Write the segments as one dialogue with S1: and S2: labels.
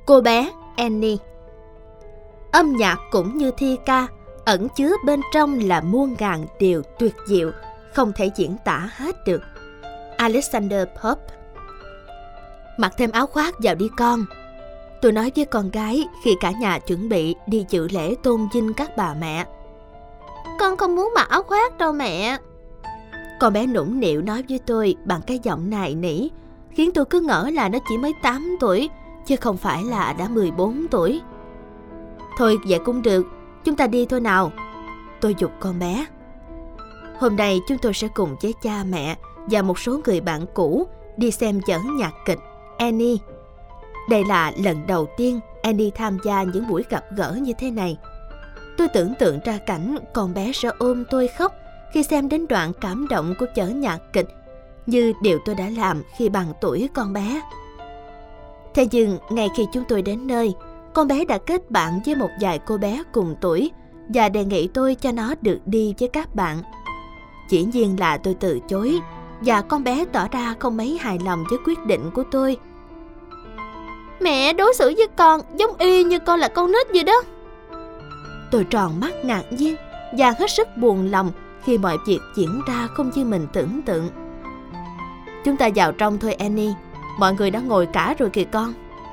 S1: Cô bé Annie. Âm nhạc cũng như thi ca, ẩn chứa bên trong là muôn ngàn điều tuyệt diệu, không thể diễn tả hết được. Alexander Pope. Mặc thêm áo khoác vào đi con, tôi nói với con gái khi cả nhà chuẩn bị đi dự lễ tôn vinh các bà mẹ. Con không muốn mặc áo khoác đâu mẹ. Con bé nũng nịu nói với tôi bằng cái giọng nài nỉ, khiến tôi cứ ngỡ là nó chỉ mới 8 tuổi, chứ không phải là đã 14 tuổi. Thôi vậy cũng được, chúng ta đi thôi nào. Tôi giục con bé. Hôm nay chúng tôi sẽ cùng với cha mẹ và một số người bạn cũ đi xem vở nhạc kịch Annie. Đây là lần đầu tiên Annie tham gia những buổi gặp gỡ như thế này. Tôi tưởng tượng ra cảnh con bé sẽ ôm tôi khóc khi xem đến đoạn cảm động của vở nhạc kịch, như điều tôi đã làm khi bằng tuổi con bé. Thế nhưng ngay khi chúng tôi đến nơi, con bé đã kết bạn với một vài cô bé cùng tuổi và đề nghị tôi cho nó được đi với các bạn. Dĩ nhiên là tôi từ chối, và con bé tỏ ra không mấy hài lòng với quyết định của tôi. Mẹ đối xử với con giống y như con là con nít vậy đó. Tôi tròn mắt ngạc nhiên và hết sức buồn lòng khi mọi việc diễn ra không như mình tưởng tượng. Chúng ta vào trong thôi Annie, mọi người đã ngồi cả rồi kìa con.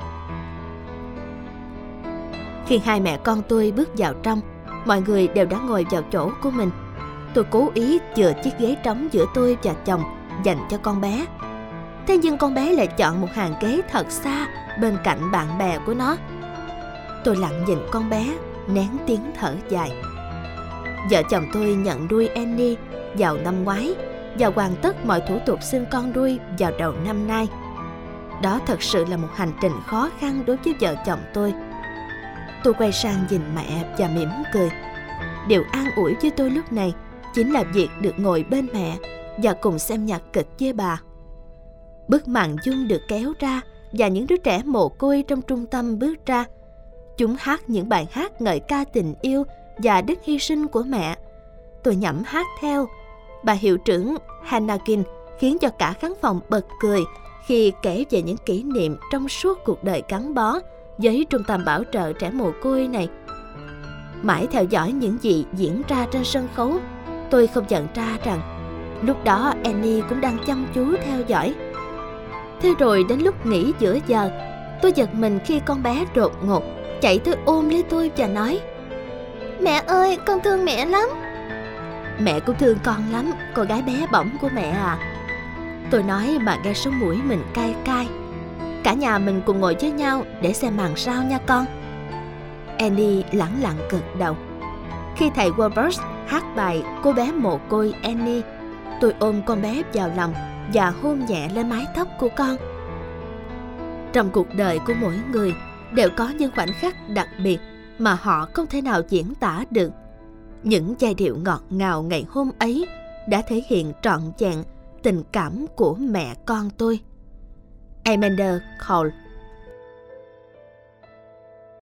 S1: Khi hai mẹ con tôi bước vào trong, mọi người đều đã ngồi vào chỗ của mình. Tôi cố ý chừa chiếc ghế trống giữa tôi và chồng dành cho con bé. Thế nhưng con bé lại chọn một hàng ghế thật xa bên cạnh bạn bè của nó. Tôi lặng nhìn con bé, nén tiếng thở dài. Vợ chồng tôi nhận nuôi Annie vào năm ngoái và hoàn tất mọi thủ tục xin con nuôi vào đầu năm nay. Đó thật sự là một hành trình khó khăn đối với vợ chồng tôi. Tôi quay sang nhìn mẹ và mỉm cười. Điều an ủi với tôi lúc này chính là việc được ngồi bên mẹ và cùng xem nhạc kịch với bà. Bức màn dung được kéo ra và những đứa trẻ mồ côi trong trung tâm bước ra. Chúng hát những bài hát ngợi ca tình yêu và đức hy sinh của mẹ. Tôi nhẩm hát theo. Bà hiệu trưởng Hanakin khiến cho cả khán phòng bật cười khi kể về những kỷ niệm trong suốt cuộc đời gắn bó với trung tâm bảo trợ trẻ mồ côi này. Mãi theo dõi những gì diễn ra trên sân khấu, tôi không nhận ra rằng lúc đó Annie cũng đang chăm chú theo dõi. Thế rồi đến lúc nghỉ giữa giờ, tôi giật mình khi con bé đột ngột chạy tới ôm lấy tôi và nói: Mẹ ơi, con thương mẹ lắm. Mẹ cũng thương con lắm, cô gái bé bỏng của mẹ à. Tôi nói mà nghe sống mũi mình cay cay. Cả nhà mình cùng ngồi với nhau để xem màn sau nha con. Annie lẳng lặng gật đầu. Khi thầy Walbert hát bài Cô bé mồ côi Annie, tôi ôm con bé vào lòng và hôn nhẹ lên mái tóc của con. Trong cuộc đời của mỗi người đều có những khoảnh khắc đặc biệt mà họ không thể nào diễn tả được. Những giai điệu ngọt ngào ngày hôm ấy đã thể hiện trọn vẹn tình cảm của mẹ con tôi. Amanda Cole.